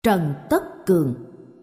Trần Tất Cường.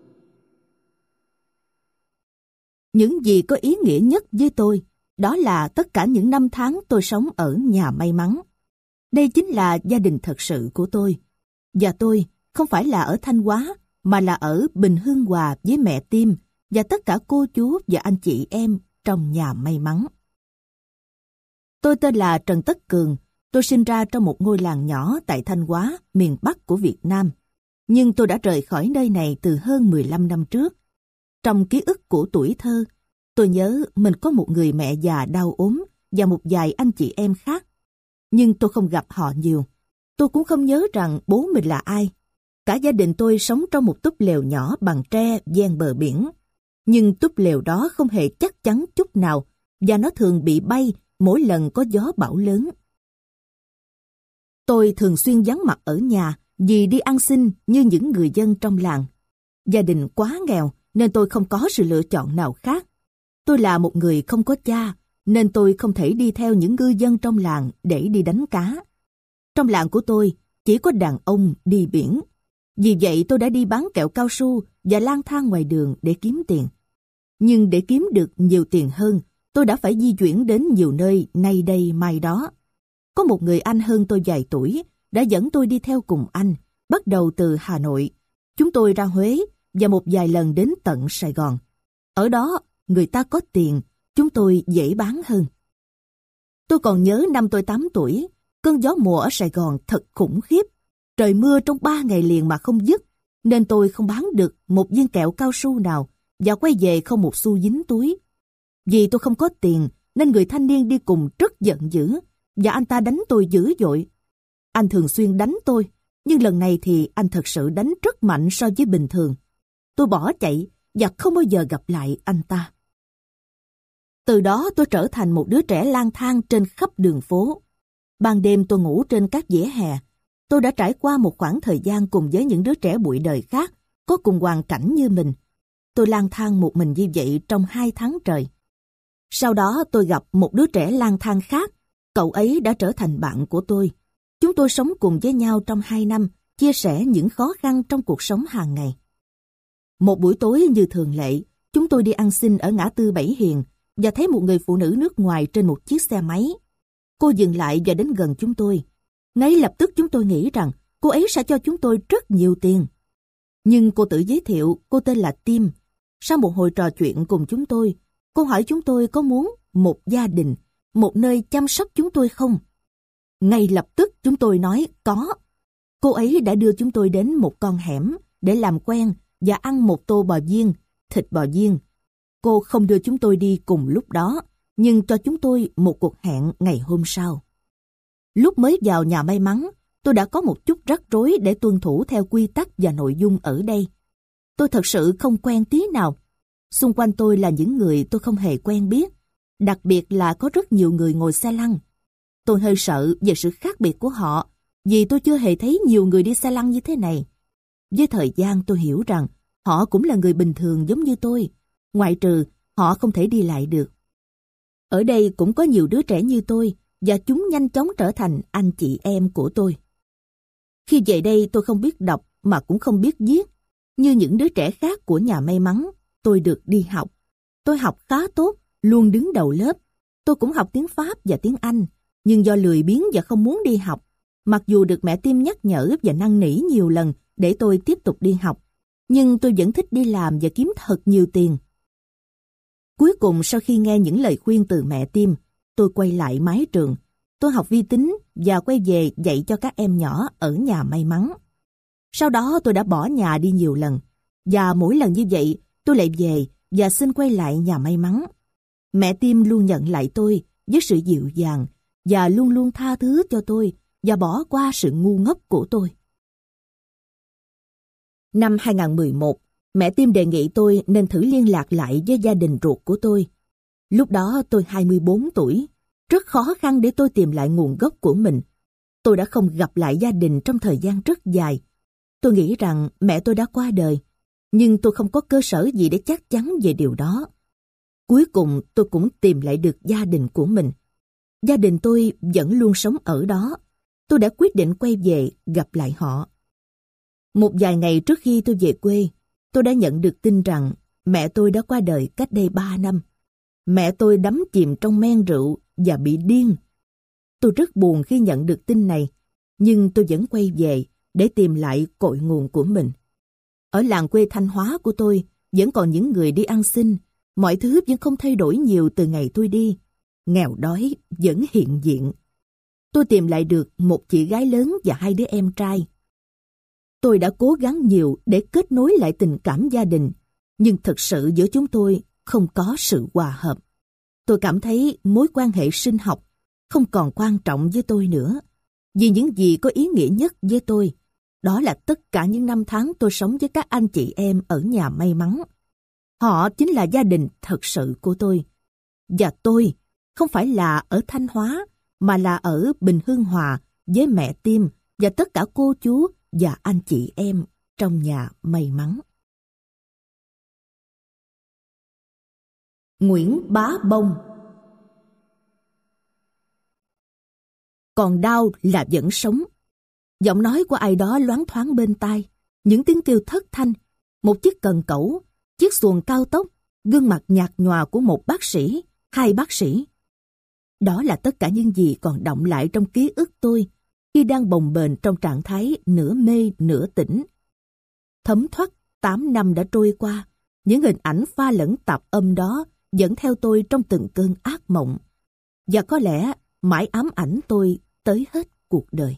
Những gì có ý nghĩa nhất với tôi, đó là tất cả những năm tháng tôi sống ở nhà may mắn. Đây chính là gia đình thật sự của tôi. Và tôi không phải là ở Thanh Hóa, mà là ở Bình Hương Hòa với mẹ Tim và tất cả cô chú và anh chị em trong nhà may mắn. Tôi tên là Trần Tất Cường. Tôi sinh ra trong một ngôi làng nhỏ tại Thanh Hóa, miền Bắc của Việt Nam. Nhưng tôi đã rời khỏi nơi này từ hơn 15 năm trước. Trong ký ức của tuổi thơ, tôi nhớ mình có một người mẹ già đau ốm và một vài anh chị em khác. Nhưng tôi không gặp họ nhiều. Tôi cũng không nhớ rằng bố mình là ai. Cả gia đình tôi sống trong một túp lều nhỏ bằng tre ven bờ biển. Nhưng túp lều đó không hề chắc chắn chút nào và nó thường bị bay mỗi lần có gió bão lớn. Tôi thường xuyên vắng mặt ở nhà vì đi ăn xin như những người dân trong làng. Gia đình quá nghèo nên tôi không có sự lựa chọn nào khác. Tôi là một người không có cha nên tôi không thể đi theo những ngư dân trong làng để đi đánh cá. Trong làng của tôi chỉ có đàn ông đi biển. Vì vậy tôi đã đi bán kẹo cao su và lang thang ngoài đường để kiếm tiền. Nhưng để kiếm được nhiều tiền hơn, tôi đã phải di chuyển đến nhiều nơi nay đây mai đó. Có một người anh hơn tôi vài tuổi đã dẫn tôi đi theo cùng anh, bắt đầu từ Hà Nội. Chúng tôi ra Huế và một vài lần đến tận Sài Gòn. Ở đó, người ta có tiền, chúng tôi dễ bán hơn. Tôi còn nhớ năm tôi 8 tuổi, cơn gió mùa ở Sài Gòn thật khủng khiếp. Trời mưa trong 3 ngày liền mà không dứt, nên tôi không bán được một viên kẹo cao su nào và quay về không một xu dính túi. Vì tôi không có tiền, nên người thanh niên đi cùng rất giận dữ, và anh ta đánh tôi dữ dội. Anh thường xuyên đánh tôi, nhưng lần này thì anh thật sự đánh rất mạnh so với bình thường. Tôi bỏ chạy và không bao giờ gặp lại anh ta. Từ đó tôi trở thành một đứa trẻ lang thang trên khắp đường phố. Ban đêm tôi ngủ trên các vỉa hè. Tôi đã trải qua một khoảng thời gian cùng với những đứa trẻ bụi đời khác, có cùng hoàn cảnh như mình. Tôi lang thang một mình như vậy trong 2 tháng trời. Sau đó tôi gặp một đứa trẻ lang thang khác. Cậu ấy đã trở thành bạn của tôi. Chúng tôi sống cùng với nhau trong 2 năm, chia sẻ những khó khăn trong cuộc sống hàng ngày. Một buổi tối như thường lệ, chúng tôi đi ăn xin ở ngã tư Bảy Hiền và thấy một người phụ nữ nước ngoài trên một chiếc xe máy. Cô dừng lại và đến gần chúng tôi. Ngay lập tức chúng tôi nghĩ rằng cô ấy sẽ cho chúng tôi rất nhiều tiền. Nhưng cô tự giới thiệu cô tên là Tim. Sau một hồi trò chuyện cùng chúng tôi, cô hỏi chúng tôi có muốn một gia đình, một nơi chăm sóc chúng tôi không? Ngay lập tức chúng tôi nói có. Cô ấy đã đưa chúng tôi đến một con hẻm để làm quen và ăn một tô bò viên, thịt bò viên. Cô không đưa chúng tôi đi cùng lúc đó, nhưng cho chúng tôi một cuộc hẹn ngày hôm sau. Lúc mới vào nhà may mắn, tôi đã có một chút rắc rối để tuân thủ theo quy tắc và nội dung ở đây. Tôi thật sự không quen tí nào. Xung quanh tôi là những người tôi không hề quen biết, đặc biệt là có rất nhiều người ngồi xe lăn. Tôi hơi sợ về sự khác biệt của họ, vì tôi chưa hề thấy nhiều người đi xe lăn như thế này. Với thời gian tôi hiểu rằng họ cũng là người bình thường giống như tôi, ngoại trừ họ không thể đi lại được. Ở đây cũng có nhiều đứa trẻ như tôi, và chúng nhanh chóng trở thành anh chị em của tôi. Khi về đây tôi không biết đọc mà cũng không biết viết. Như những đứa trẻ khác của nhà may mắn, tôi được đi học. Tôi học khá tốt, luôn đứng đầu lớp. Tôi cũng học tiếng Pháp và tiếng Anh, nhưng do lười biếng và không muốn đi học, mặc dù được mẹ Tim nhắc nhở và năn nỉ nhiều lần để tôi tiếp tục đi học, nhưng tôi vẫn thích đi làm và kiếm thật nhiều tiền. Cuối cùng sau khi nghe những lời khuyên từ mẹ Tim, tôi quay lại mái trường. Tôi học vi tính và quay về dạy cho các em nhỏ ở nhà may mắn. Sau đó tôi đã bỏ nhà đi nhiều lần, và mỗi lần như vậy tôi lại về và xin quay lại nhà may mắn. Mẹ Tim luôn nhận lại tôi với sự dịu dàng và luôn luôn tha thứ cho tôi và bỏ qua sự ngu ngốc của tôi. Năm 2011, mẹ Tim đề nghị tôi nên thử liên lạc lại với gia đình ruột của tôi. Lúc đó tôi 24 tuổi, rất khó khăn để tôi tìm lại nguồn gốc của mình. Tôi đã không gặp lại gia đình trong thời gian rất dài. Tôi nghĩ rằng mẹ tôi đã qua đời, nhưng tôi không có cơ sở gì để chắc chắn về điều đó. Cuối cùng tôi cũng tìm lại được gia đình của mình. Gia đình tôi vẫn luôn sống ở đó. Tôi đã quyết định quay về gặp lại họ. Một vài ngày trước khi tôi về quê, tôi đã nhận được tin rằng mẹ tôi đã qua đời cách đây 3 năm. Mẹ tôi đắm chìm trong men rượu và bị điên. Tôi rất buồn khi nhận được tin này, nhưng tôi vẫn quay về để tìm lại cội nguồn của mình. Ở làng quê Thanh Hóa của tôi, vẫn còn những người đi ăn xin. Mọi thứ vẫn không thay đổi nhiều từ ngày tôi đi. Nghèo đói vẫn hiện diện. Tôi tìm lại được một chị gái lớn và 2 đứa em trai. Tôi đã cố gắng nhiều để kết nối lại tình cảm gia đình, nhưng thực sự giữa chúng tôi không có sự hòa hợp. Tôi cảm thấy mối quan hệ sinh học không còn quan trọng với tôi nữa, vì những gì có ý nghĩa nhất với tôi, đó là tất cả những năm tháng tôi sống với các anh chị em ở nhà may mắn. Họ chính là gia đình thật sự của tôi. Và tôi không phải là ở Thanh Hóa, mà là ở Bình Hương Hòa với mẹ Tim và tất cả cô chú và anh chị em trong nhà may mắn. Nguyễn Bá Bông. Còn đau là vẫn sống. Giọng nói của ai đó loáng thoáng bên tai, những tiếng kêu thất thanh, một chiếc cần cẩu, chiếc xuồng cao tốc, gương mặt nhạt nhòa của một bác sĩ, 2 bác sĩ. Đó là tất cả những gì còn đọng lại trong ký ức tôi khi đang bồng bềnh trong trạng thái nửa mê nửa tỉnh. Thấm thoát 8 năm đã trôi qua, những hình ảnh pha lẫn tạp âm đó dẫn theo tôi trong từng cơn ác mộng, và có lẽ mãi ám ảnh tôi tới hết cuộc đời.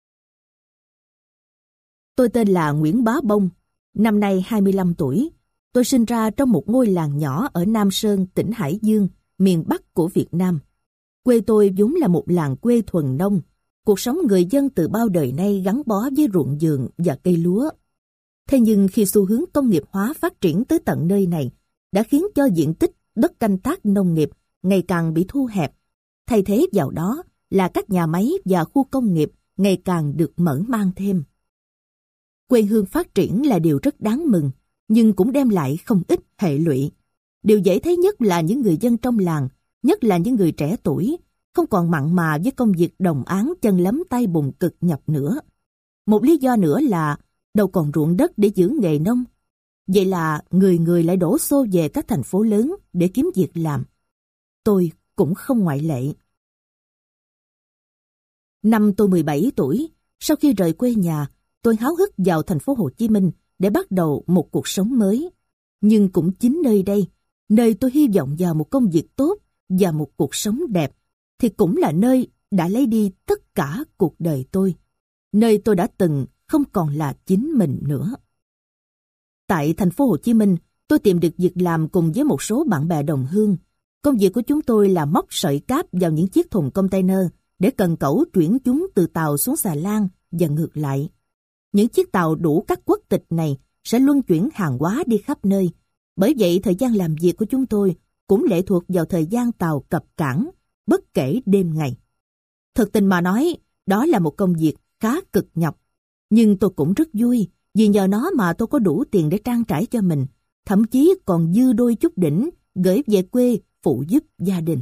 Tôi tên là Nguyễn Bá Bông, năm nay 25 tuổi. Tôi sinh ra trong một ngôi làng nhỏ ở Nam Sơn, tỉnh Hải Dương, miền Bắc của Việt Nam. Quê tôi vốn là một làng quê thuần nông. Cuộc sống người dân từ bao đời nay gắn bó với ruộng vườn và cây lúa. Thế nhưng khi xu hướng công nghiệp hóa phát triển tới tận nơi này, đã khiến cho diện tích đất canh tác nông nghiệp ngày càng bị thu hẹp. Thay thế vào đó là các nhà máy và khu công nghiệp ngày càng được mở mang thêm. Quê hương phát triển là điều rất đáng mừng, nhưng cũng đem lại không ít hệ lụy. Điều dễ thấy nhất là những người dân trong làng, nhất là những người trẻ tuổi, không còn mặn mà với công việc đồng áng chân lấm tay bùn cực nhọc nữa. Một lý do nữa là đâu còn ruộng đất để giữ nghề nông. Vậy là người người lại đổ xô về các thành phố lớn để kiếm việc làm. Tôi cũng không ngoại lệ. Năm tôi 17 tuổi, sau khi rời quê nhà, tôi háo hức vào thành phố Hồ Chí Minh để bắt đầu một cuộc sống mới. Nhưng cũng chính nơi đây, nơi tôi hy vọng vào một công việc tốt và một cuộc sống đẹp, thì cũng là nơi đã lấy đi tất cả cuộc đời tôi. Nơi tôi đã từng không còn là chính mình nữa. Tại thành phố Hồ Chí Minh, tôi tìm được việc làm cùng với một số bạn bè đồng hương. Công việc của chúng tôi là móc sợi cáp vào những chiếc thùng container để cần cẩu chuyển chúng từ tàu xuống xà lan và ngược lại. Những chiếc tàu đủ các quốc tịch này sẽ luân chuyển hàng hóa đi khắp nơi. Bởi vậy, thời gian làm việc của chúng tôi cũng lệ thuộc vào thời gian tàu cập cảng, bất kể đêm ngày. Thực tình mà nói, đó là một công việc khá cực nhọc. Nhưng tôi cũng rất vui, vì nhờ nó mà tôi có đủ tiền để trang trải cho mình, thậm chí còn dư đôi chút đỉnh gửi về quê phụ giúp gia đình.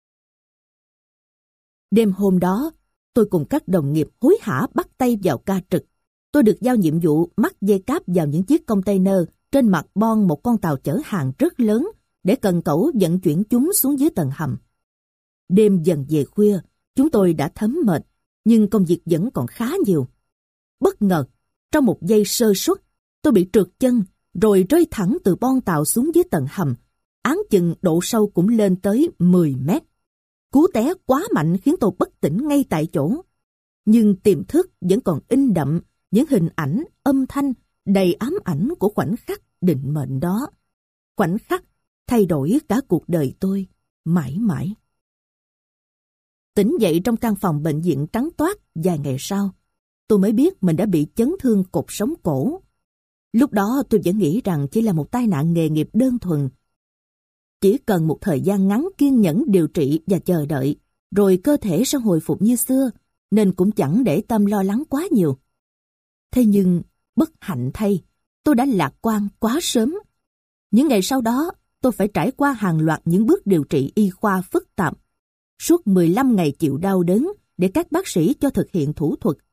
Đêm hôm đó, tôi cùng các đồng nghiệp hối hả bắt tay vào ca trực. Tôi được giao nhiệm vụ mắc dây cáp vào những chiếc container trên mặt bon một con tàu chở hàng rất lớn để cần cẩu vận chuyển chúng xuống dưới tầng hầm. Đêm dần về khuya, chúng tôi đã thấm mệt, nhưng công việc vẫn còn khá nhiều. Bất ngờ, trong một giây sơ suất, tôi bị trượt chân rồi rơi thẳng từ bon tàu xuống dưới tầng hầm, áng chừng độ sâu cũng lên tới 10 mét. Cú té quá mạnh khiến tôi bất tỉnh ngay tại chỗ. Nhưng tiềm thức vẫn còn in đậm những hình ảnh, âm thanh đầy ám ảnh của khoảnh khắc định mệnh đó. Khoảnh khắc thay đổi cả cuộc đời tôi, mãi mãi. Tỉnh dậy trong căn phòng bệnh viện trắng toát vài ngày sau, tôi mới biết mình đã bị chấn thương cột sống cổ. Lúc đó tôi vẫn nghĩ rằng chỉ là một tai nạn nghề nghiệp đơn thuần. Chỉ cần một thời gian ngắn kiên nhẫn điều trị và chờ đợi, rồi cơ thể sẽ hồi phục như xưa, nên cũng chẳng để tâm lo lắng quá nhiều. Thế nhưng, bất hạnh thay, tôi đã lạc quan quá sớm. Những ngày sau đó, tôi phải trải qua hàng loạt những bước điều trị y khoa phức tạp. Suốt 15 ngày chịu đau đớn để các bác sĩ cho thực hiện thủ thuật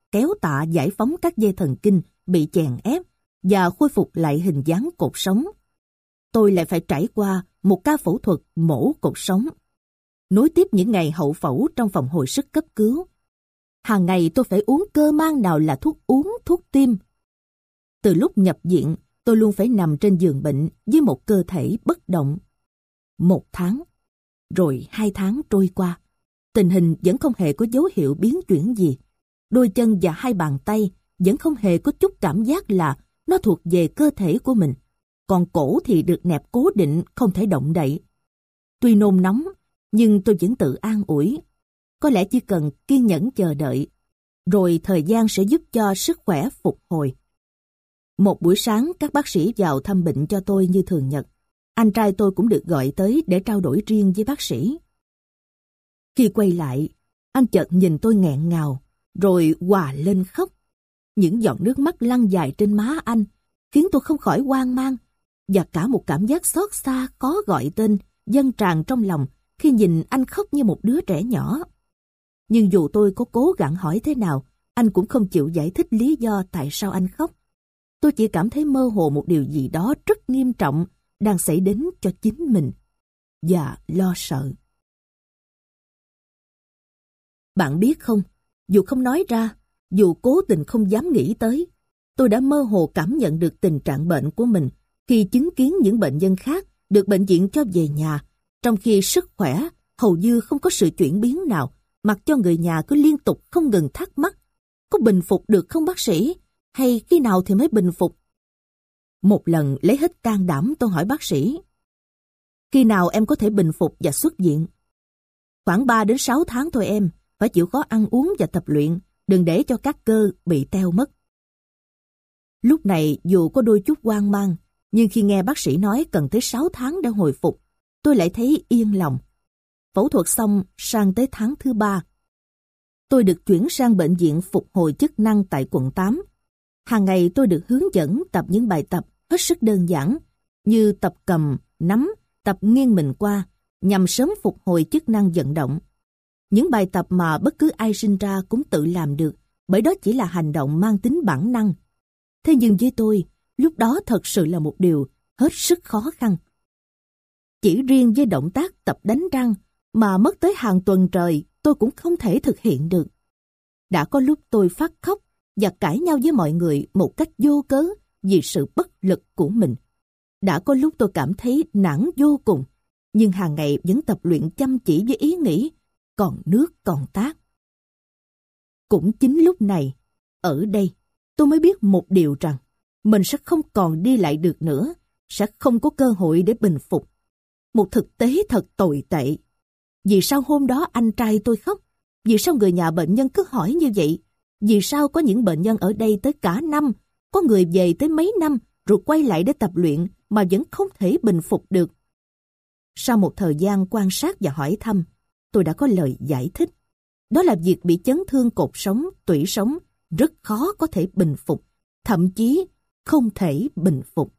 kéo tạ giải phóng các dây thần kinh bị chèn ép và khôi phục lại hình dáng cột sống. Tôi lại phải trải qua một ca phẫu thuật mổ cột sống, nối tiếp những ngày hậu phẫu trong phòng hồi sức cấp cứu. Hàng ngày tôi phải uống cơ mang nào là thuốc uống, thuốc tiêm. Từ lúc nhập viện, tôi luôn phải nằm trên giường bệnh với một cơ thể bất động. 1 tháng, rồi 2 tháng trôi qua, tình hình vẫn không hề có dấu hiệu biến chuyển gì. Đôi chân và 2 bàn tay vẫn không hề có chút cảm giác là nó thuộc về cơ thể của mình. Còn cổ thì được nẹp cố định, không thể động đậy. Tuy nôn nóng, nhưng tôi vẫn tự an ủi. Có lẽ chỉ cần kiên nhẫn chờ đợi, rồi thời gian sẽ giúp cho sức khỏe phục hồi. Một buổi sáng, các bác sĩ vào thăm bệnh cho tôi như thường nhật. Anh trai tôi cũng được gọi tới để trao đổi riêng với bác sĩ. Khi quay lại, anh chợt nhìn tôi nghẹn ngào, rồi òa lên khóc. Những giọt nước mắt lăn dài trên má anh, khiến tôi không khỏi hoang mang, và cả một cảm giác xót xa khó gọi tên dâng tràn trong lòng khi nhìn anh khóc như một đứa trẻ nhỏ. Nhưng dù tôi có cố gắng hỏi thế nào, anh cũng không chịu giải thích lý do tại sao anh khóc. Tôi chỉ cảm thấy mơ hồ một điều gì đó rất nghiêm trọng đang xảy đến cho chính mình, và lo sợ. Bạn biết không, dù không nói ra, dù cố tình không dám nghĩ tới, tôi đã mơ hồ cảm nhận được tình trạng bệnh của mình khi chứng kiến những bệnh nhân khác được bệnh viện cho về nhà, trong khi sức khỏe hầu như không có sự chuyển biến nào, mặc cho người nhà cứ liên tục không ngừng thắc mắc: có bình phục được không bác sĩ? Hay khi nào thì mới bình phục? Một lần lấy hết can đảm tôi hỏi bác sĩ: khi nào em có thể bình phục và xuất viện? Khoảng 3 đến 6 tháng thôi em, phải chịu khó ăn uống và tập luyện, đừng để cho các cơ bị teo mất. Lúc này dù có đôi chút hoang mang, nhưng khi nghe bác sĩ nói cần tới 6 tháng để hồi phục, tôi lại thấy yên lòng. Phẫu thuật xong sang tới tháng thứ 3. Tôi được chuyển sang bệnh viện phục hồi chức năng tại quận 8. Hàng ngày tôi được hướng dẫn tập những bài tập hết sức đơn giản, như tập cầm, nắm, tập nghiêng mình qua, nhằm sớm phục hồi chức năng vận động. Những bài tập mà bất cứ ai sinh ra cũng tự làm được, bởi đó chỉ là hành động mang tính bản năng. Thế nhưng với tôi, lúc đó thật sự là một điều hết sức khó khăn. Chỉ riêng với động tác tập đánh răng mà mất tới hàng tuần trời tôi cũng không thể thực hiện được. Đã có lúc tôi phát khóc và cãi nhau với mọi người một cách vô cớ vì sự bất lực của mình. Đã có lúc tôi cảm thấy nản vô cùng, nhưng hàng ngày vẫn tập luyện chăm chỉ với ý nghĩ còn nước còn tát. Cũng chính lúc này, ở đây, tôi mới biết một điều rằng mình sẽ không còn đi lại được nữa, sẽ không có cơ hội để bình phục. Một thực tế thật tồi tệ. Vì sao hôm đó anh trai tôi khóc? Vì sao người nhà bệnh nhân cứ hỏi như vậy? Vì sao có những bệnh nhân ở đây tới cả năm, có người về tới mấy năm rồi quay lại để tập luyện mà vẫn không thể bình phục được? Sau một thời gian quan sát và hỏi thăm, tôi đã có lời giải thích. Đó là việc bị chấn thương cột sống, tủy sống rất khó có thể bình phục, thậm chí không thể bình phục.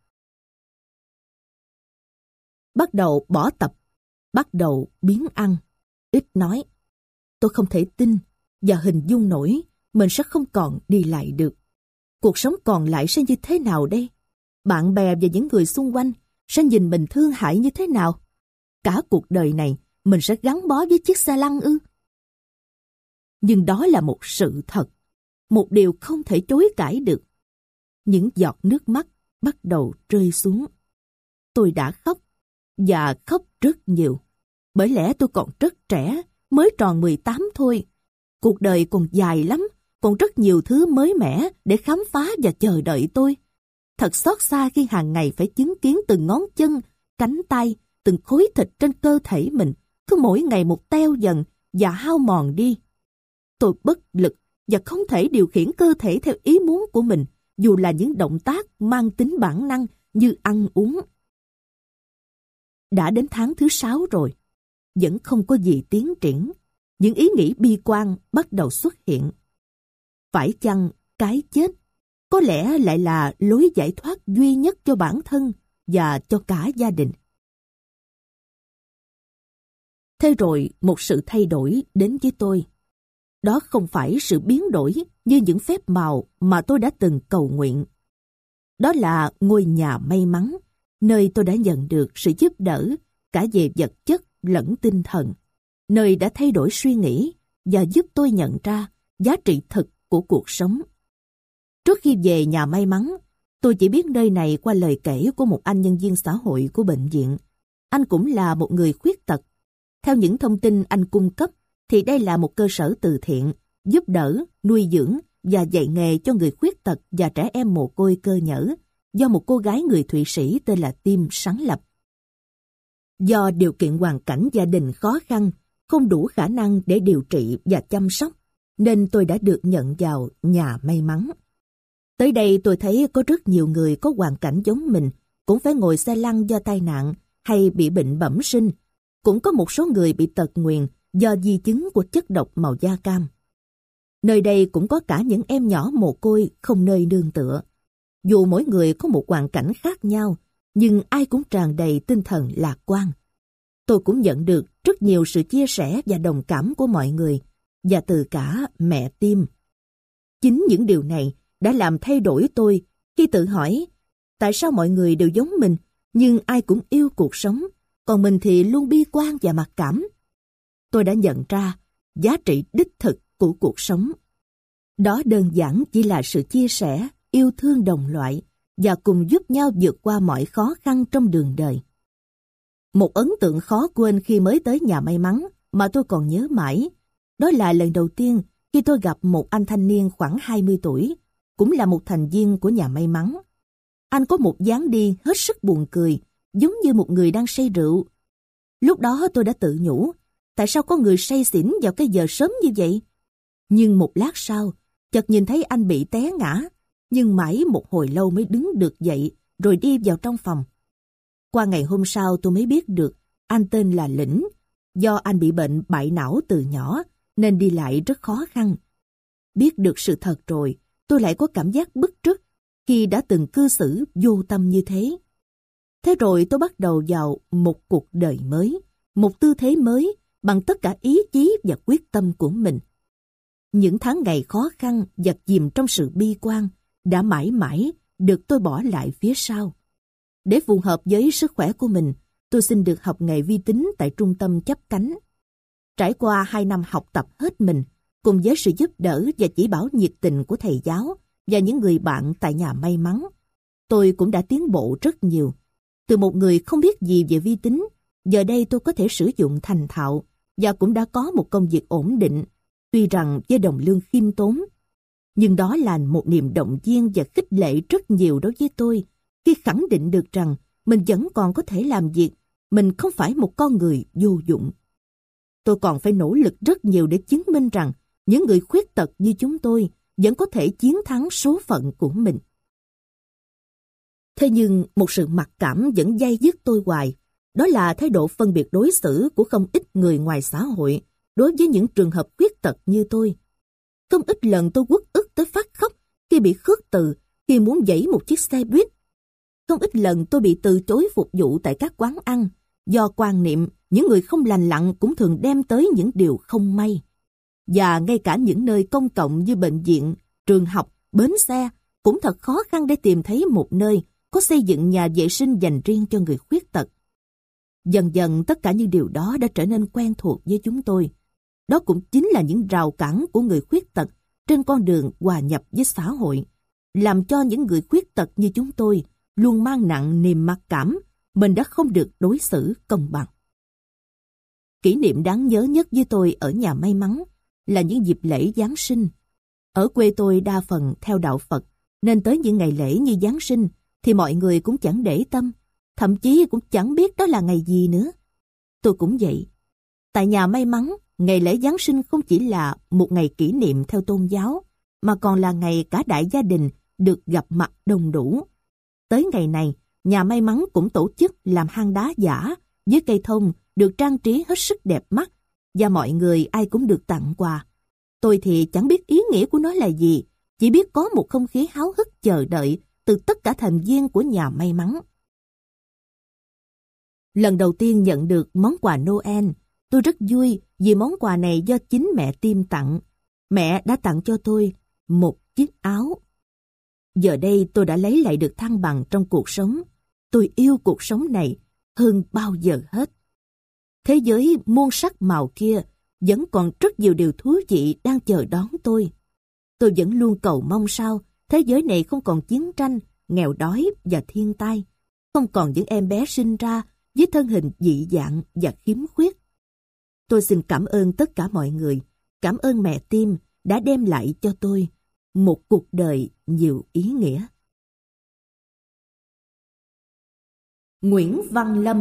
Bắt đầu bỏ tập, bắt đầu biếng ăn, ít nói. Tôi không thể tin và hình dung nổi mình sẽ không còn đi lại được. Cuộc sống còn lại sẽ như thế nào đây? Bạn bè và những người xung quanh sẽ nhìn mình thương hại như thế nào? Cả cuộc đời này mình sẽ gắn bó với chiếc xe lăn ư? Nhưng đó là một sự thật, một điều không thể chối cãi được. Những giọt nước mắt bắt đầu rơi xuống. Tôi đã khóc, và khóc rất nhiều. Bởi lẽ tôi còn rất trẻ, mới tròn 18 thôi. Cuộc đời còn dài lắm, còn rất nhiều thứ mới mẻ để khám phá và chờ đợi tôi. Thật xót xa khi hàng ngày phải chứng kiến từng ngón chân, cánh tay, từng khối thịt trên cơ thể mình, cứ mỗi ngày một teo dần và hao mòn đi. Tôi bất lực và không thể điều khiển cơ thể theo ý muốn của mình, dù là những động tác mang tính bản năng như ăn uống. Đã đến tháng thứ 6 rồi, vẫn không có gì tiến triển. Những ý nghĩ bi quan bắt đầu xuất hiện. Phải chăng cái chết có lẽ lại là lối giải thoát duy nhất cho bản thân và cho cả gia đình? Thế rồi một sự thay đổi đến với tôi. Đó không phải sự biến đổi như những phép màu mà tôi đã từng cầu nguyện. Đó là ngôi nhà may mắn, nơi tôi đã nhận được sự giúp đỡ cả về vật chất lẫn tinh thần, nơi đã thay đổi suy nghĩ và giúp tôi nhận ra giá trị thực của cuộc sống. Trước khi về nhà may mắn, tôi chỉ biết nơi này qua lời kể của một anh nhân viên xã hội của bệnh viện. Anh cũng là một người khuyết tật. Theo những thông tin anh cung cấp, thì đây là một cơ sở từ thiện, giúp đỡ, nuôi dưỡng và dạy nghề cho người khuyết tật và trẻ em mồ côi cơ nhở, do một cô gái người Thụy Sĩ tên là Tim sáng lập. Do điều kiện hoàn cảnh gia đình khó khăn, không đủ khả năng để điều trị và chăm sóc, nên tôi đã được nhận vào nhà may mắn. Tới đây tôi thấy có rất nhiều người có hoàn cảnh giống mình, cũng phải ngồi xe lăn do tai nạn hay bị bệnh bẩm sinh. Cũng có một số người bị tật nguyền do di chứng của chất độc màu da cam. Nơi đây cũng có cả những em nhỏ mồ côi không nơi nương tựa. Dù mỗi người có một hoàn cảnh khác nhau, nhưng ai cũng tràn đầy tinh thần lạc quan. Tôi cũng nhận được rất nhiều sự chia sẻ và đồng cảm của mọi người, và từ cả mẹ Tim. Chính những điều này đã làm thay đổi tôi khi tự hỏi tại sao mọi người đều giống mình, nhưng ai cũng yêu cuộc sống, còn mình thì luôn bi quan và mặc cảm. Tôi đã nhận ra giá trị đích thực của cuộc sống. Đó đơn giản chỉ là sự chia sẻ, yêu thương đồng loại và cùng giúp nhau vượt qua mọi khó khăn trong đường đời. Một ấn tượng khó quên khi mới tới nhà may mắn mà tôi còn nhớ mãi, đó là lần đầu tiên khi tôi gặp một anh thanh niên khoảng 20 tuổi, cũng là một thành viên của nhà may mắn. Anh có một dáng đi hết sức buồn cười, giống như một người đang say rượu. Lúc đó tôi đã tự nhủ, tại sao có người say xỉn vào cái giờ sớm như vậy? Nhưng một lát sau, chợt nhìn thấy anh bị té ngã, nhưng mãi một hồi lâu mới đứng được dậy, rồi đi vào trong phòng. Qua ngày hôm sau tôi mới biết được anh tên là Lĩnh. Do anh bị bệnh bại não từ nhỏ, nên đi lại rất khó khăn. Biết được sự thật rồi, tôi lại có cảm giác bứt rứt khi đã từng cư xử vô tâm như thế. Thế rồi tôi bắt đầu vào một cuộc đời mới, một tư thế mới, bằng tất cả ý chí và quyết tâm của mình. Những tháng ngày khó khăn và chìm trong sự bi quan đã mãi mãi được tôi bỏ lại phía sau. Để phù hợp với sức khỏe của mình, tôi xin được học nghề vi tính tại trung tâm chắp cánh. Trải qua 2 năm học tập hết mình, cùng với sự giúp đỡ và chỉ bảo nhiệt tình của thầy giáo và những người bạn tại nhà may mắn, tôi cũng đã tiến bộ rất nhiều. Từ một người không biết gì về vi tính, giờ đây tôi có thể sử dụng thành thạo và cũng đã có một công việc ổn định, tuy rằng với đồng lương khiêm tốn. Nhưng đó là một niềm động viên và khích lệ rất nhiều đối với tôi khi khẳng định được rằng mình vẫn còn có thể làm việc, mình không phải một con người vô dụng. Tôi còn phải nỗ lực rất nhiều để chứng minh rằng những người khuyết tật như chúng tôi vẫn có thể chiến thắng số phận của mình. Thế nhưng một sự mặc cảm vẫn day dứt tôi hoài, đó là thái độ phân biệt đối xử của không ít người ngoài xã hội đối với những trường hợp khuyết tật như tôi. Không ít lần tôi uất ức tới phát khóc khi bị khước từ khi muốn dãy một chiếc xe buýt. Không ít lần tôi bị từ chối phục vụ tại các quán ăn, do quan niệm những người không lành lặn cũng thường đem tới những điều không may. Và ngay cả những nơi công cộng như bệnh viện, trường học, bến xe cũng thật khó khăn để tìm thấy một nơi có xây dựng nhà vệ sinh dành riêng cho người khuyết tật. Dần dần tất cả những điều đó đã trở nên quen thuộc với chúng tôi. Đó cũng chính là những rào cản của người khuyết tật trên con đường hòa nhập với xã hội, làm cho những người khuyết tật như chúng tôi luôn mang nặng niềm mặc cảm mình đã không được đối xử công bằng. Kỷ niệm đáng nhớ nhất với tôi ở nhà may mắn là những dịp lễ Giáng sinh. Ở quê tôi đa phần theo đạo Phật, nên tới những ngày lễ như Giáng sinh thì mọi người cũng chẳng để tâm, thậm chí cũng chẳng biết đó là ngày gì nữa. Tôi cũng vậy. Tại nhà may mắn, ngày lễ Giáng sinh không chỉ là một ngày kỷ niệm theo tôn giáo, mà còn là ngày cả đại gia đình được gặp mặt đông đủ. Tới ngày này, nhà may mắn cũng tổ chức làm hang đá giả với cây thông được trang trí hết sức đẹp mắt, và mọi người ai cũng được tặng quà. Tôi thì chẳng biết ý nghĩa của nó là gì, chỉ biết có một không khí háo hức chờ đợi từ tất cả thành viên của nhà may mắn. Lần đầu tiên nhận được món quà Noel, tôi rất vui vì món quà này do chính mẹ Tim tặng. mẹ đã tặng cho tôi một chiếc áo. Giờ đây tôi đã lấy lại được thăng bằng trong cuộc sống. Tôi yêu cuộc sống này hơn bao giờ hết. Thế giới muôn sắc màu kia vẫn còn rất nhiều điều thú vị đang chờ đón tôi. Tôi vẫn luôn cầu mong sao thế giới này không còn chiến tranh, nghèo đói và thiên tai, không còn những em bé sinh ra với thân hình dị dạng và khiếm khuyết. Tôi xin cảm ơn tất cả mọi người, cảm ơn mẹ Tim đã đem lại cho tôi một cuộc đời nhiều ý nghĩa. Nguyễn Văn Lâm.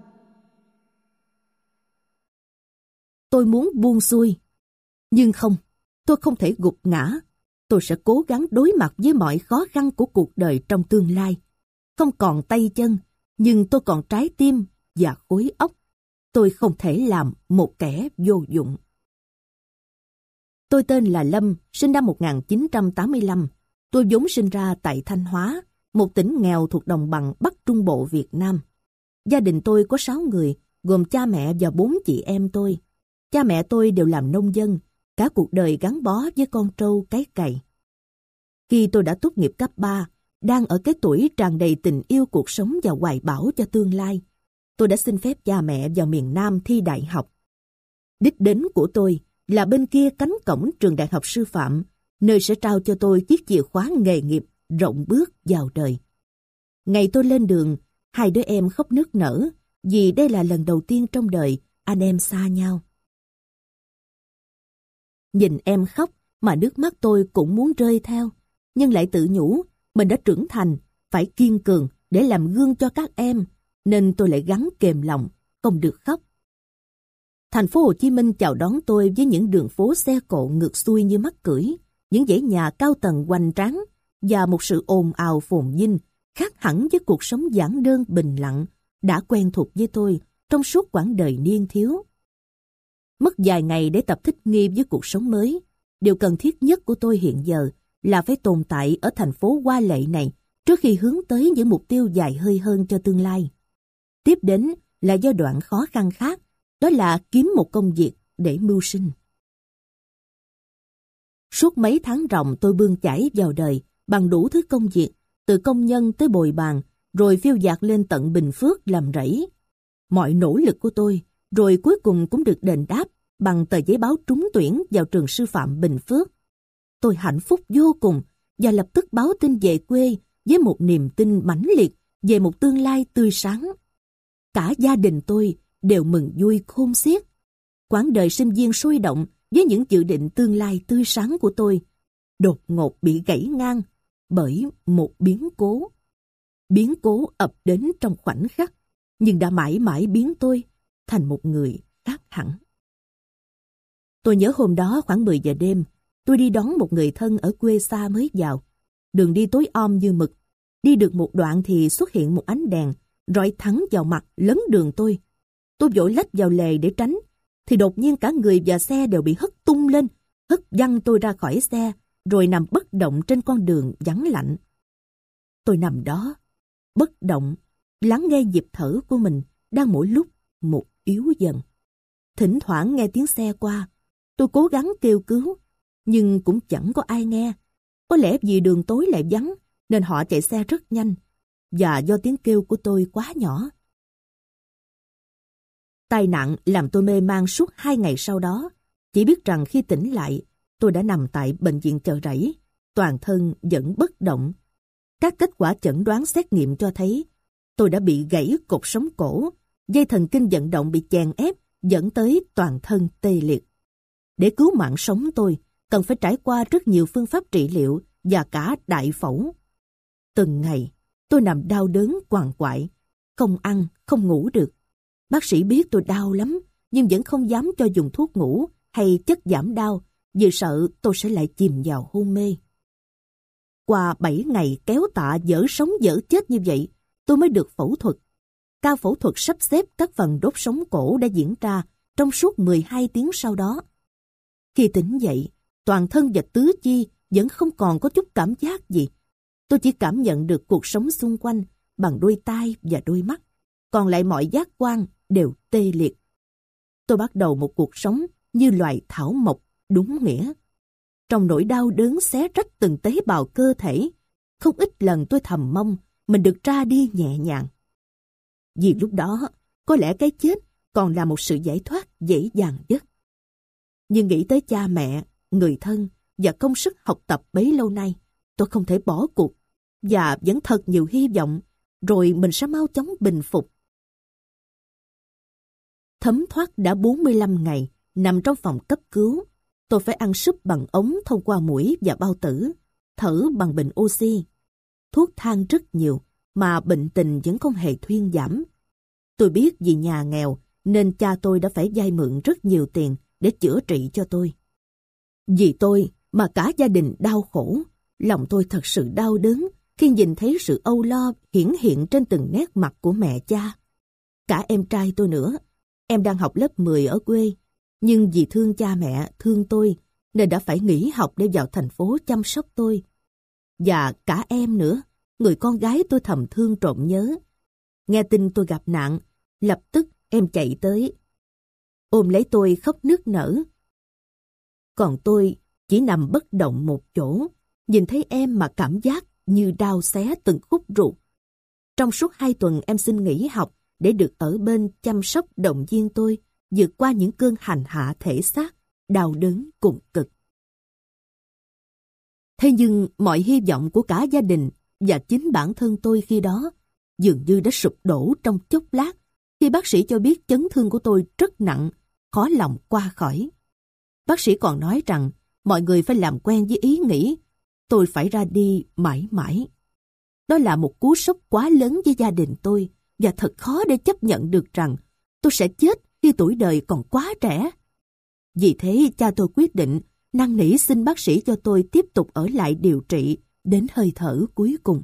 Tôi muốn buông xuôi, nhưng không, tôi không thể gục ngã. Tôi sẽ cố gắng đối mặt với mọi khó khăn của cuộc đời trong tương lai. Không còn tay chân, nhưng tôi còn trái tim và khối óc. Tôi không thể làm một kẻ vô dụng. Tôi tên là Lâm, sinh năm 1985. Tôi vốn sinh ra tại Thanh Hóa, một tỉnh nghèo thuộc đồng bằng Bắc Trung Bộ Việt Nam. Gia đình tôi có 6 người, gồm cha mẹ và 4 chị em tôi. Cha mẹ tôi đều làm nông dân, cả cuộc đời gắn bó với con trâu cái cày. Khi tôi đã tốt nghiệp cấp 3, đang ở cái tuổi tràn đầy tình yêu cuộc sống và hoài bão cho tương lai, tôi đã xin phép cha mẹ vào miền Nam thi đại học. Đích đến của tôi là bên kia cánh cổng trường đại học sư phạm, nơi sẽ trao cho tôi chiếc chìa khóa nghề nghiệp rộng bước vào đời. Ngày tôi lên đường, 2 đứa em khóc nức nở vì đây là lần đầu tiên trong đời anh em xa nhau. Nhìn em khóc mà nước mắt tôi cũng muốn rơi theo, nhưng lại tự nhủ mình đã trưởng thành, phải kiên cường để làm gương cho các em, nên tôi lại gắng kềm lòng, không được khóc. Thành phố Hồ Chí Minh chào đón tôi với những đường phố xe cộ ngược xuôi như mắc cưỡi, những dãy nhà cao tầng hoành tráng và một sự ồn ào phồn vinh khác hẳn với cuộc sống giản đơn bình lặng đã quen thuộc với tôi trong suốt quãng đời niên thiếu. Mất vài ngày để tập thích nghi với cuộc sống mới. Điều cần thiết nhất của tôi hiện giờ là phải tồn tại ở thành phố hoa lệ này trước khi hướng tới những mục tiêu dài hơi hơn cho tương lai. Tiếp đến là giai đoạn khó khăn khác, đó là kiếm một công việc để mưu sinh. Suốt mấy tháng ròng tôi bươn chải vào đời bằng đủ thứ công việc, từ công nhân tới bồi bàn, rồi phiêu dạt lên tận Bình Phước làm rẫy. Mọi nỗ lực của tôi rồi cuối cùng cũng được đền đáp bằng tờ giấy báo trúng tuyển vào trường sư phạm Bình Phước. Tôi hạnh phúc vô cùng và lập tức báo tin về quê với một niềm tin mãnh liệt về một tương lai tươi sáng. Cả gia đình tôi đều mừng vui khôn xiết. Quãng đời sinh viên sôi động với những dự định tương lai tươi sáng của tôi đột ngột bị gãy ngang bởi một biến cố. Biến cố ập đến trong khoảnh khắc, nhưng đã mãi mãi biến tôi thành một người khác hẳn. Tôi nhớ hôm đó khoảng 10 giờ đêm, tôi đi đón một người thân ở quê xa mới vào. Đường đi tối om như mực. Đi được một đoạn thì xuất hiện một ánh đèn rọi thẳng vào mặt lấn đường tôi. Tôi vội lách vào lề để tránh, thì đột nhiên cả người và xe đều bị hất tung lên, hất văng tôi ra khỏi xe, rồi nằm bất động trên con đường vắng lạnh. Tôi nằm đó, bất động, lắng nghe nhịp thở của mình đang mỗi lúc một yếu dần. Thỉnh thoảng nghe tiếng xe qua, tôi cố gắng kêu cứu, nhưng cũng chẳng có ai nghe. Có lẽ vì đường tối lại vắng, nên họ chạy xe rất nhanh, và do tiếng kêu của tôi quá nhỏ. Tai nạn làm tôi mê man suốt 2 ngày sau đó. Chỉ biết rằng khi tỉnh lại, tôi đã nằm tại bệnh viện Chợ Rẫy, toàn thân vẫn bất động. Các kết quả chẩn đoán xét nghiệm cho thấy tôi đã bị gãy cột sống cổ, dây thần kinh vận động bị chèn ép dẫn tới toàn thân tê liệt. Để cứu mạng sống tôi, cần phải trải qua rất nhiều phương pháp trị liệu và cả đại phẫu. Từng ngày, tôi nằm đau đớn quằn quại, không ăn, không ngủ được. Bác sĩ biết tôi đau lắm, nhưng vẫn không dám cho dùng thuốc ngủ hay chất giảm đau, vì sợ tôi sẽ lại chìm vào hôn mê. Qua 7 ngày kéo tạ dở sống dở chết như vậy, tôi mới được phẫu thuật. Ca phẫu thuật sắp xếp các phần đốt sống cổ đã diễn ra trong suốt 12 tiếng sau đó. Khi tỉnh dậy, toàn thân và tứ chi vẫn không còn có chút cảm giác gì. Tôi chỉ cảm nhận được cuộc sống xung quanh bằng đôi tai và đôi mắt, còn lại mọi giác quan đều tê liệt. Tôi bắt đầu một cuộc sống như loài thảo mộc đúng nghĩa. trong nỗi đau đớn xé rách từng tế bào cơ thể. Không ít lần tôi thầm mong mình được ra đi nhẹ nhàng. Vì lúc đó, có lẽ cái chết còn là một sự giải thoát dễ dàng nhất. Nhưng nghĩ tới cha mẹ, người thân và công sức học tập bấy lâu nay, tôi không thể bỏ cuộc và vẫn thật nhiều hy vọng rồi mình sẽ mau chóng bình phục. Thấm thoát đã 45 ngày, nằm trong phòng cấp cứu. Tôi phải ăn súp bằng ống thông qua mũi và bao tử, thở bằng bình oxy. Thuốc thang rất nhiều, mà bệnh tình vẫn không hề thuyên giảm. Tôi biết vì nhà nghèo, nên cha tôi đã phải vay mượn rất nhiều tiền để chữa trị cho tôi. Vì tôi mà cả gia đình đau khổ, lòng tôi thật sự đau đớn khi nhìn thấy sự âu lo hiển hiện trên từng nét mặt của mẹ cha. Cả em trai tôi nữa, em đang học lớp 10 ở quê, nhưng vì thương cha mẹ, thương tôi, nên đã phải nghỉ học để vào thành phố chăm sóc tôi. Và cả em nữa, người con gái tôi thầm thương trộm nhớ. Nghe tin tôi gặp nạn, lập tức em chạy tới, ôm lấy tôi khóc nức nở. Còn tôi chỉ nằm bất động một chỗ, nhìn thấy em mà cảm giác như đau xé từng khúc ruột. Trong suốt 2 tuần em xin nghỉ học để được ở bên chăm sóc động viên tôi vượt qua những cơn hành hạ thể xác, đau đớn cùng cực. Thế nhưng mọi hy vọng của cả gia đình và chính bản thân tôi khi đó dường như đã sụp đổ trong chốc lát khi bác sĩ cho biết chấn thương của tôi rất nặng, khó lòng qua khỏi. Bác sĩ còn nói rằng mọi người phải làm quen với ý nghĩ tôi phải ra đi mãi mãi. Đó là một cú sốc quá lớn với gia đình tôi và thật khó để chấp nhận được rằng tôi sẽ chết khi tuổi đời còn quá trẻ. Vì thế cha tôi quyết định năn nỉ xin bác sĩ cho tôi tiếp tục ở lại điều trị đến hơi thở cuối cùng.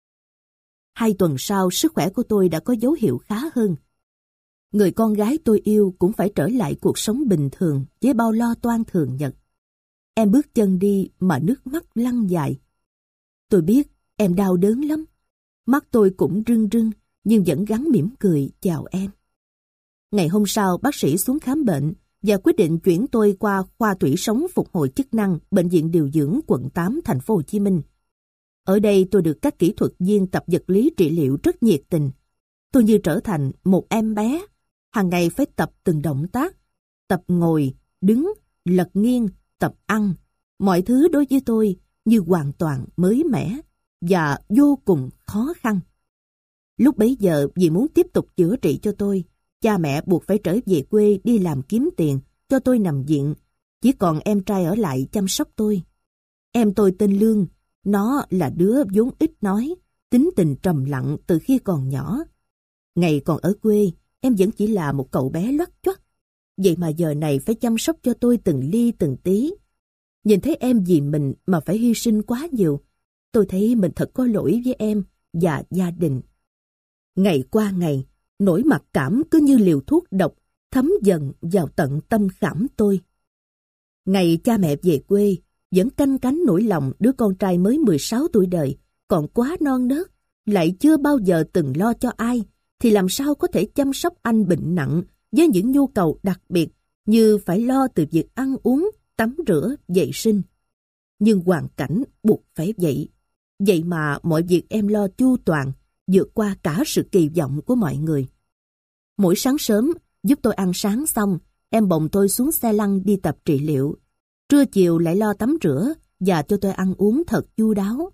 2 tuần sau, sức khỏe của tôi đã có dấu hiệu khá hơn. Người con gái tôi yêu cũng phải trở lại cuộc sống bình thường với bao lo toan thường nhật. Em bước chân đi mà nước mắt lăn dài. Tôi biết em đau đớn lắm. Mắt tôi cũng rưng rưng nhưng vẫn gắng mỉm cười chào em. Ngày hôm sau, bác sĩ xuống khám bệnh và quyết định chuyển tôi qua khoa tủy sống phục hồi chức năng Bệnh viện Điều dưỡng quận 8 thành phố Hồ Chí Minh. Ở đây tôi được các kỹ thuật viên tập vật lý trị liệu rất nhiệt tình. Tôi như trở thành một em bé, hàng ngày phải tập từng động tác, tập ngồi, đứng, lật nghiêng, tập ăn. Mọi thứ đối với tôi như hoàn toàn mới mẻ và vô cùng khó khăn. Lúc bấy giờ vì muốn tiếp tục chữa trị cho tôi, cha mẹ buộc phải trở về quê đi làm kiếm tiền cho tôi nằm viện. Chỉ còn em trai ở lại chăm sóc tôi. Em tôi tên Lương, nó là đứa vốn ít nói, tính tình trầm lặng từ khi còn nhỏ. Ngày còn ở quê, em vẫn chỉ là một cậu bé loắt choắt. Vậy mà giờ này phải chăm sóc cho tôi từng ly từng tí. Nhìn thấy em vì mình mà phải hy sinh quá nhiều, tôi thấy mình thật có lỗi với em và gia đình. Ngày qua ngày, nỗi mặc cảm cứ như liều thuốc độc thấm dần vào tận tâm khảm tôi. Ngày cha mẹ về quê, vẫn canh cánh nỗi lòng đứa con trai mới 16 tuổi đời, còn quá non nớt, lại chưa bao giờ từng lo cho ai, thì làm sao có thể chăm sóc anh bệnh nặng với những nhu cầu đặc biệt như phải lo từ việc ăn uống, tắm rửa, vệ sinh. Nhưng hoàn cảnh buộc phải vậy. Vậy mà mọi việc em lo chu toàn, vượt qua cả sự kỳ vọng của mọi người. Mỗi sáng sớm, giúp tôi ăn sáng xong, em bồng tôi xuống xe lăn đi tập trị liệu. Trưa chiều lại lo tắm rửa và cho tôi ăn uống thật chu đáo.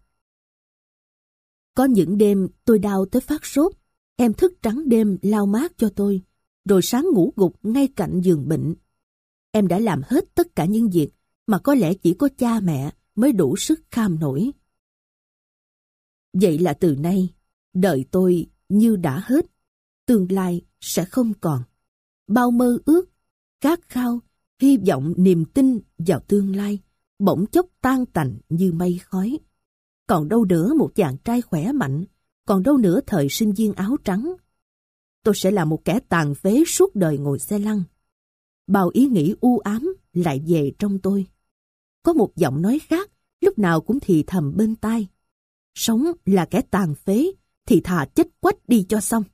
Có những đêm tôi đau tới phát sốt, em thức trắng đêm lau mát cho tôi, rồi sáng ngủ gục ngay cạnh giường bệnh. Em đã làm hết tất cả những việc mà có lẽ chỉ có cha mẹ mới đủ sức kham nổi. Vậy là từ nay, đời tôi như đã hết, tương lai sẽ không còn. Bao mơ ước, khát khao, hy vọng, niềm tin vào tương lai bỗng chốc tan tành như mây khói. Còn đâu nữa một chàng trai khỏe mạnh, còn đâu nữa thời sinh viên áo trắng. Tôi sẽ là một kẻ tàn phế suốt đời ngồi xe lăn. Bao ý nghĩ u ám lại về trong tôi. Có một giọng nói khác lúc nào cũng thì thầm bên tai. Sống là kẻ tàn phế thì thà chết quách đi cho xong.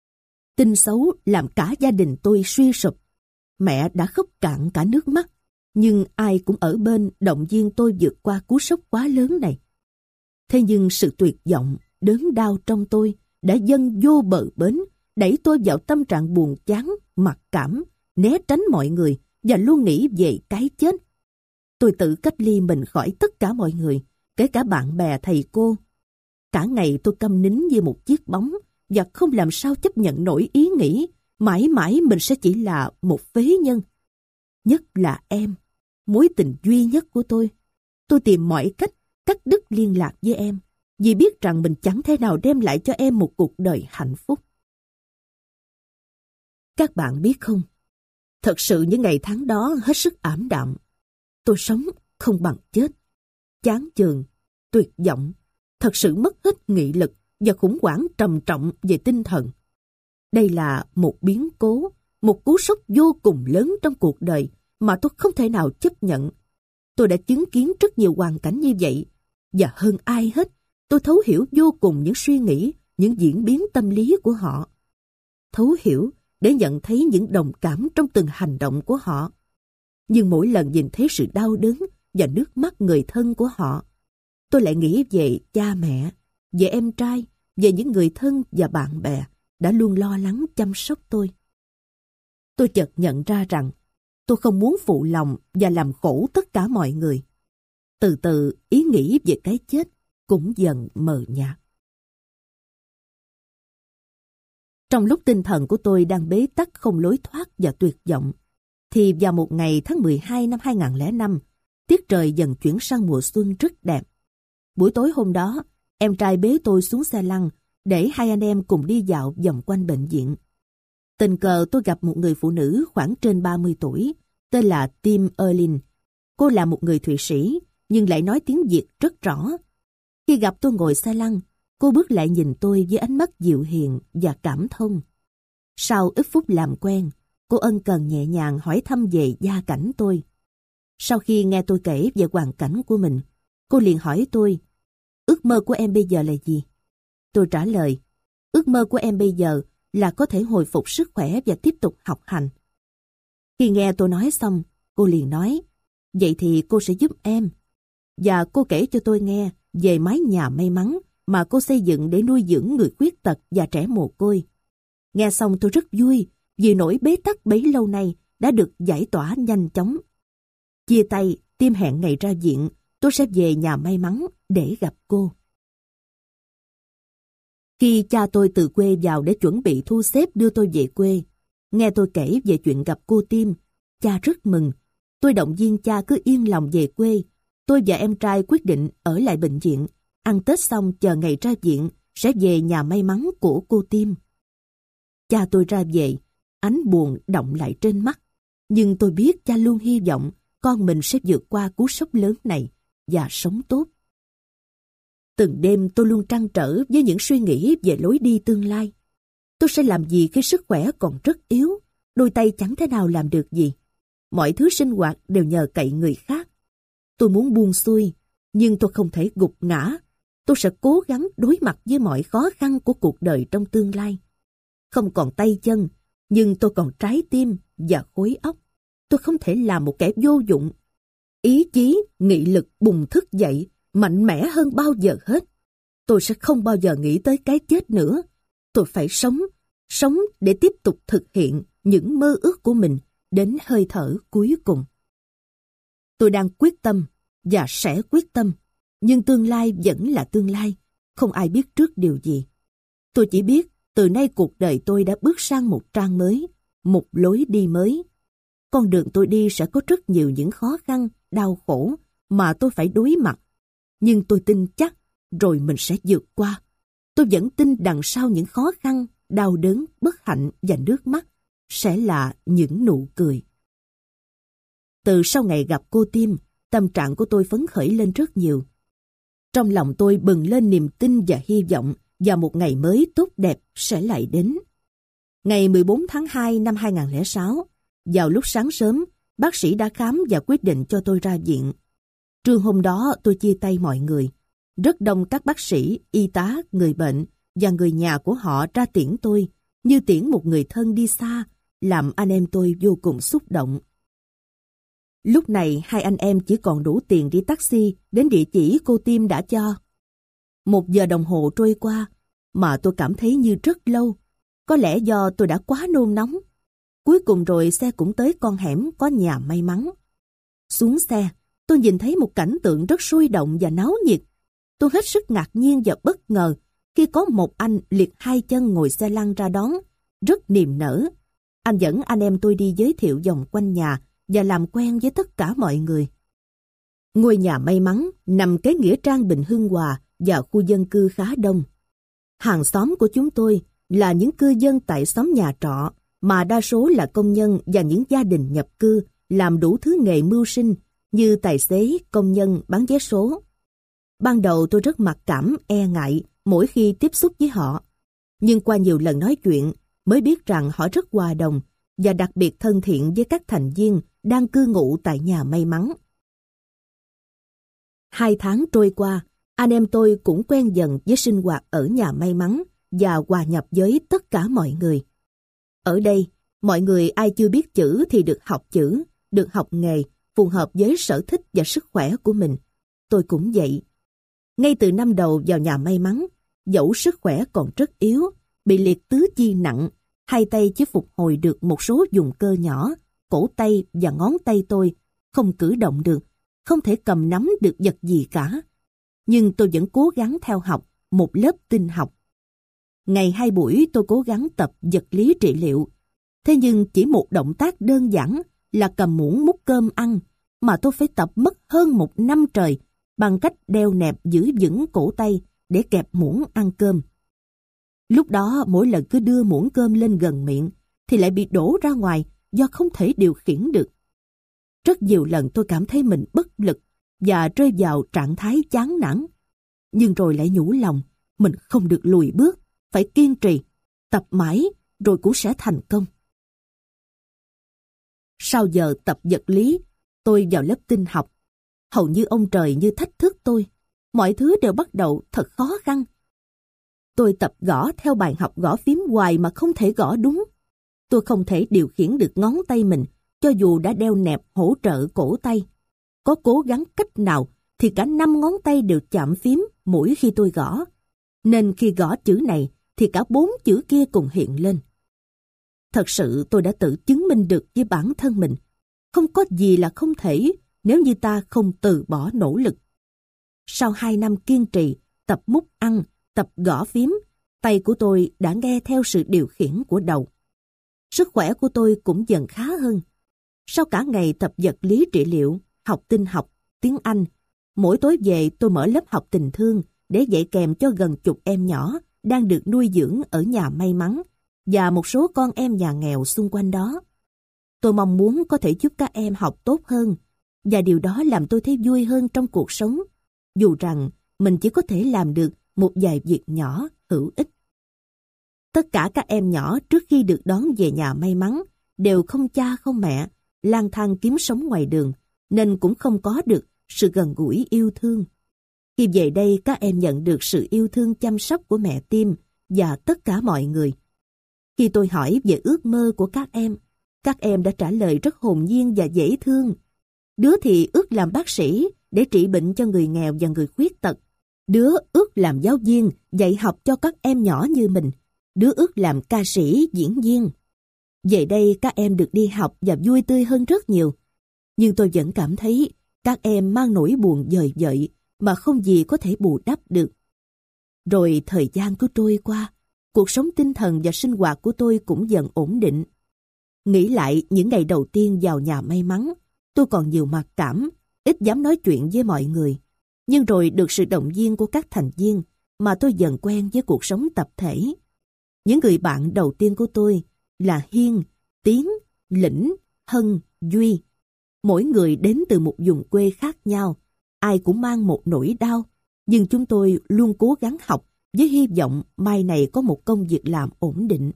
Tin xấu làm cả gia đình tôi suy sụp. Mẹ đã khóc cạn cả nước mắt. nhưng ai cũng ở bên động viên tôi vượt qua cú sốc quá lớn này. Thế nhưng sự tuyệt vọng, đớn đau trong tôi đã dâng vô bờ bến, đẩy tôi vào tâm trạng buồn chán, mặc cảm, né tránh mọi người và luôn nghĩ về cái chết. Tôi tự cách ly mình khỏi tất cả mọi người, kể cả bạn bè thầy cô. Cả ngày tôi câm nín như một chiếc bóng và không làm sao chấp nhận nổi ý nghĩ mãi mãi mình sẽ chỉ là một phế nhân. Nhất là em, mối tình duy nhất của tôi. Tôi tìm mọi cách cắt đứt liên lạc với em, vì biết rằng mình chẳng thể nào đem lại cho em một cuộc đời hạnh phúc. Các bạn biết không, thật sự những ngày tháng đó hết sức ảm đạm. Tôi sống không bằng chết, chán chường, tuyệt vọng, thật sự mất hết nghị lực và khủng hoảng trầm trọng về tinh thần. Đây là một biến cố, một cú sốc vô cùng lớn trong cuộc đời mà tôi không thể nào chấp nhận. Tôi đã chứng kiến rất nhiều hoàn cảnh như vậy, và hơn ai hết, tôi thấu hiểu vô cùng những suy nghĩ, những diễn biến tâm lý của họ. Thấu hiểu để nhận thấy những đồng cảm trong từng hành động của họ. Nhưng mỗi lần nhìn thấy sự đau đớn và nước mắt người thân của họ, tôi lại nghĩ về cha mẹ, về em trai, về những người thân và bạn bè đã luôn lo lắng chăm sóc tôi. Tôi chợt nhận ra rằng tôi không muốn phụ lòng và làm khổ tất cả mọi người. Từ từ, ý nghĩ về cái chết cũng dần mờ nhạt. Trong lúc tinh thần của tôi đang bế tắc không lối thoát và tuyệt vọng, thì vào một ngày tháng 12 năm 2005, tiết trời dần chuyển sang mùa xuân rất đẹp. Buổi tối hôm đó, em trai bế tôi xuống xe lăn để hai anh em cùng đi dạo vòng quanh bệnh viện. Tình cờ tôi gặp một người phụ nữ khoảng trên 30 tuổi, tên là Tim Erlin. Cô là một người Thụy Sĩ, nhưng lại nói tiếng Việt rất rõ. Khi gặp tôi ngồi xe lăn, cô bước lại nhìn tôi với ánh mắt dịu hiền và cảm thông. Sau ít phút làm quen, cô ân cần nhẹ nhàng hỏi thăm về gia cảnh tôi. Sau khi nghe tôi kể về hoàn cảnh của mình, cô liền hỏi tôi, ước mơ của em bây giờ là gì? Tôi trả lời, ước mơ của em bây giờ là có thể hồi phục sức khỏe và tiếp tục học hành. Khi nghe tôi nói xong, cô liền nói, vậy thì cô sẽ giúp em. Và cô kể cho tôi nghe về mái nhà may mắn mà cô xây dựng để nuôi dưỡng người khuyết tật và trẻ mồ côi. Nghe xong tôi rất vui vì nỗi bế tắc bấy lâu nay đã được giải tỏa nhanh chóng. Chia tay, Tim hẹn ngày ra viện, tôi sẽ về nhà may mắn để gặp cô. Khi cha tôi từ quê vào để chuẩn bị thu xếp đưa tôi về quê, nghe tôi kể về chuyện gặp cô Tim, cha rất mừng. Tôi động viên cha cứ yên lòng về quê. Tôi và em trai quyết định ở lại bệnh viện, ăn Tết xong chờ ngày ra viện sẽ về nhà may mắn của cô Tim. Cha tôi ra về, ánh buồn đọng lại trên mắt. Nhưng tôi biết cha luôn hy vọng con mình sẽ vượt qua cú sốc lớn này và sống tốt. Từng đêm tôi luôn trăn trở với những suy nghĩ về lối đi tương lai. Tôi sẽ làm gì khi sức khỏe còn rất yếu, đôi tay chẳng thể nào làm được gì. Mọi thứ sinh hoạt đều nhờ cậy người khác. Tôi muốn buông xuôi, nhưng tôi không thể gục ngã. Tôi sẽ cố gắng đối mặt với mọi khó khăn của cuộc đời trong tương lai. Không còn tay chân, nhưng tôi còn trái tim và khối óc. Tôi không thể làm một kẻ vô dụng. Ý chí, nghị lực bùng thức dậy, mạnh mẽ hơn bao giờ hết. Tôi sẽ không bao giờ nghĩ tới cái chết nữa. Tôi phải sống để tiếp tục thực hiện những mơ ước của mình đến hơi thở cuối cùng. Tôi đang quyết tâm và sẽ quyết tâm, nhưng tương lai vẫn là tương lai, không ai biết trước điều gì. Tôi chỉ biết từ nay cuộc đời tôi đã bước sang một trang mới, một lối đi mới. Con đường tôi đi sẽ có rất nhiều những khó khăn, đau khổ mà tôi phải đối mặt. Nhưng tôi tin chắc rồi mình sẽ vượt qua. Tôi vẫn tin đằng sau những khó khăn, đau đớn, bất hạnh và nước mắt sẽ là những nụ cười. Từ sau ngày gặp cô Tim, tâm trạng của tôi phấn khởi lên rất nhiều. Trong lòng tôi bừng lên niềm tin và hy vọng và một ngày mới tốt đẹp sẽ lại đến. Ngày 14 tháng 2 năm 2006, vào lúc sáng sớm, bác sĩ đã khám và quyết định cho tôi ra viện. Trưa hôm đó tôi chia tay mọi người. Rất đông các bác sĩ, y tá, người bệnh và người nhà của họ ra tiễn tôi, như tiễn một người thân đi xa, làm anh em tôi vô cùng xúc động. Lúc này hai anh em chỉ còn đủ tiền đi taxi đến địa chỉ cô Tim đã cho. 1 giờ đồng hồ trôi qua, mà tôi cảm thấy như rất lâu. Có lẽ do tôi đã quá nôn nóng. Cuối cùng rồi xe cũng tới con hẻm có nhà may mắn. Xuống xe, tôi nhìn thấy một cảnh tượng rất sôi động và náo nhiệt. Tôi hết sức ngạc nhiên và bất ngờ khi có một anh liệt 2 chân ngồi xe lăn ra đón, rất niềm nở. Anh dẫn anh em tôi đi giới thiệu vòng quanh nhà và làm quen với tất cả mọi người. Ngôi nhà may mắn nằm kế nghĩa trang Bình Hưng Hòa và khu dân cư khá đông. Hàng xóm của chúng tôi là những cư dân tại xóm nhà trọ, mà đa số là công nhân và những gia đình nhập cư làm đủ thứ nghề mưu sinh như tài xế, công nhân, bán vé số. Ban đầu tôi rất mặc cảm, e ngại mỗi khi tiếp xúc với họ. Nhưng qua nhiều lần nói chuyện mới biết rằng họ rất hòa đồng và đặc biệt thân thiện với các thành viên đang cư ngụ tại nhà may mắn. 2 tháng trôi qua, anh em tôi cũng quen dần với sinh hoạt ở nhà may mắn và hòa nhập với tất cả mọi người. Ở đây, mọi người ai chưa biết chữ thì được học chữ, được học nghề, phù hợp với sở thích và sức khỏe của mình. Tôi cũng vậy. Ngay từ năm đầu vào nhà may mắn, dẫu sức khỏe còn rất yếu, bị liệt tứ chi nặng, 2 tay chỉ phục hồi được một số vùng cơ nhỏ, cổ tay và ngón tay tôi không cử động được, không thể cầm nắm được vật gì cả. Nhưng tôi vẫn cố gắng theo học một lớp tin học. Ngày 2 buổi tôi cố gắng tập vật lý trị liệu. Thế nhưng chỉ một động tác đơn giản là cầm muỗng múc cơm ăn mà tôi phải tập mất hơn 1 năm trời bằng cách đeo nẹp giữ vững cổ tay để kẹp muỗng ăn cơm. Lúc đó mỗi lần cứ đưa muỗng cơm lên gần miệng thì lại bị đổ ra ngoài do không thể điều khiển được. Rất nhiều lần tôi cảm thấy mình bất lực và rơi vào trạng thái chán nản. Nhưng rồi lại nhủ lòng, mình không được lùi bước, phải kiên trì, tập mãi rồi cũng sẽ thành công. Sau giờ tập vật lý, tôi vào lớp tin học. Hầu như ông trời như thách thức tôi. Mọi thứ đều bắt đầu thật khó khăn. Tôi tập gõ theo bài học gõ phím hoài mà không thể gõ đúng. Tôi không thể điều khiển được ngón tay mình, cho dù đã đeo nẹp hỗ trợ cổ tay. Có cố gắng cách nào thì cả 5 ngón tay đều chạm phím mỗi khi tôi gõ. Nên khi gõ chữ này thì cả 4 chữ kia cùng hiện lên. Thật sự tôi đã tự chứng minh được với bản thân mình. Không có gì là không thể nếu như ta không từ bỏ nỗ lực. Sau 2 năm kiên trì, tập múc ăn, tập gõ phím, tay của tôi đã nghe theo sự điều khiển của đầu. Sức khỏe của tôi cũng dần khá hơn. Sau cả ngày tập vật lý trị liệu, học tin học, tiếng Anh, mỗi tối về tôi mở lớp học tình thương để dạy kèm cho gần chục em nhỏ đang được nuôi dưỡng ở nhà may mắn và một số con em nhà nghèo xung quanh đó. Tôi mong muốn có thể giúp các em học tốt hơn, và điều đó làm tôi thấy vui hơn trong cuộc sống, dù rằng mình chỉ có thể làm được một vài việc nhỏ hữu ích. Tất cả các em nhỏ trước khi được đón về nhà may mắn đều không cha không mẹ, lang thang kiếm sống ngoài đường, nên cũng không có được sự gần gũi yêu thương. Khi về đây các em nhận được sự yêu thương chăm sóc của mẹ Tim và tất cả mọi người. Khi tôi hỏi về ước mơ của các em đã trả lời rất hồn nhiên và dễ thương. Đứa thì ước làm bác sĩ để trị bệnh cho người nghèo và người khuyết tật. Đứa ước làm giáo viên dạy học cho các em nhỏ như mình. Đứa ước làm ca sĩ, diễn viên. Về đây các em được đi học và vui tươi hơn rất nhiều. Nhưng tôi vẫn cảm thấy các em mang nỗi buồn dời dợi mà không gì có thể bù đắp được. Rồi thời gian cứ trôi qua, cuộc sống tinh thần và sinh hoạt của tôi cũng dần ổn định. Nghĩ lại những ngày đầu tiên vào nhà may mắn, tôi còn nhiều mặc cảm, ít dám nói chuyện với mọi người. Nhưng rồi được sự động viên của các thành viên mà tôi dần quen với cuộc sống tập thể. Những người bạn đầu tiên của tôi là Hiên, Tiến, Lĩnh, Hân, Duy. Mỗi người đến từ một vùng quê khác nhau, ai cũng mang một nỗi đau, nhưng chúng tôi luôn cố gắng học với hy vọng mai này có một công việc làm ổn định.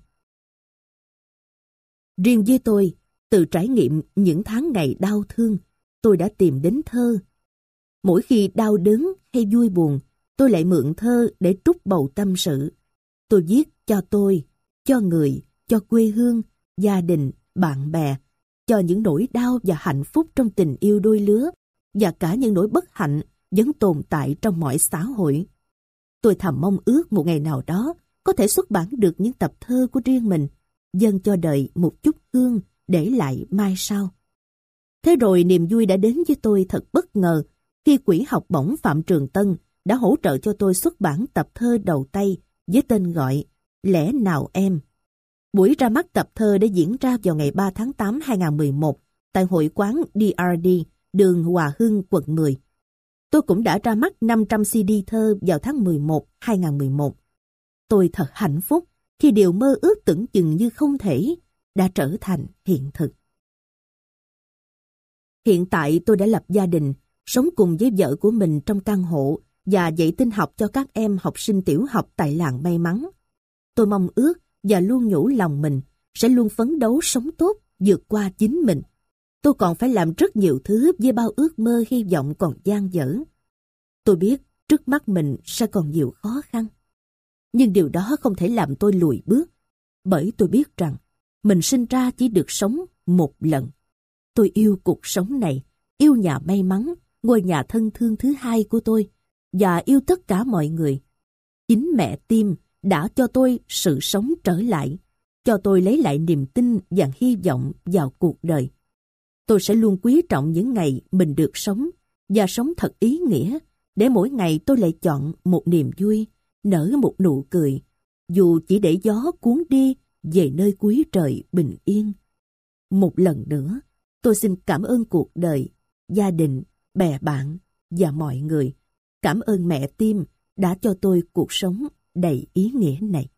Riêng với tôi, từ trải nghiệm những tháng ngày đau thương, tôi đã tìm đến thơ. Mỗi khi đau đớn hay vui buồn, tôi lại mượn thơ để trút bầu tâm sự. Tôi viết cho tôi, cho người, cho quê hương, gia đình, bạn bè, cho những nỗi đau và hạnh phúc trong tình yêu đôi lứa và cả những nỗi bất hạnh vẫn tồn tại trong mọi xã hội. Tôi thầm mong ước một ngày nào đó có thể xuất bản được những tập thơ của riêng mình, dâng cho đời một chút hương để lại mai sau. Thế rồi niềm vui đã đến với tôi thật bất ngờ khi Quỹ học bổng Phạm Trường Tân đã hỗ trợ cho tôi xuất bản tập thơ đầu tay với tên gọi Lẽ Nào Em. Buổi ra mắt tập thơ đã diễn ra vào ngày 3 tháng 8 2011 tại hội quán DRD, đường Hòa Hưng, quận 10. Tôi cũng đã ra mắt 500 CD thơ vào tháng 11 2011. Tôi thật hạnh phúc khi điều mơ ước tưởng chừng như không thể đã trở thành hiện thực. Hiện tại tôi đã lập gia đình, sống cùng với vợ của mình trong căn hộ và dạy tin học cho các em học sinh tiểu học tại làng May Mắn. Tôi mong ước và luôn nhủ lòng mình sẽ luôn phấn đấu sống tốt, vượt qua chính mình. Tôi còn phải làm rất nhiều thứ với bao ước mơ hy vọng còn dang dở. Tôi biết trước mắt mình sẽ còn nhiều khó khăn. Nhưng điều đó không thể làm tôi lùi bước, bởi tôi biết rằng mình sinh ra chỉ được sống một lần. Tôi yêu cuộc sống này, yêu nhà may mắn, ngôi nhà thân thương thứ hai của tôi, và yêu tất cả mọi người. Chính mẹ Tim đã cho tôi sự sống trở lại, cho tôi lấy lại niềm tin và hy vọng vào cuộc đời. Tôi sẽ luôn quý trọng những ngày mình được sống, và sống thật ý nghĩa, để mỗi ngày tôi lại chọn một niềm vui, nở một nụ cười, dù chỉ để gió cuốn đi về nơi cuối trời bình yên. Một lần nữa, tôi xin cảm ơn cuộc đời, gia đình, bè bạn và mọi người. Cảm ơn mẹ Tim đã cho tôi cuộc sống đầy ý nghĩa này.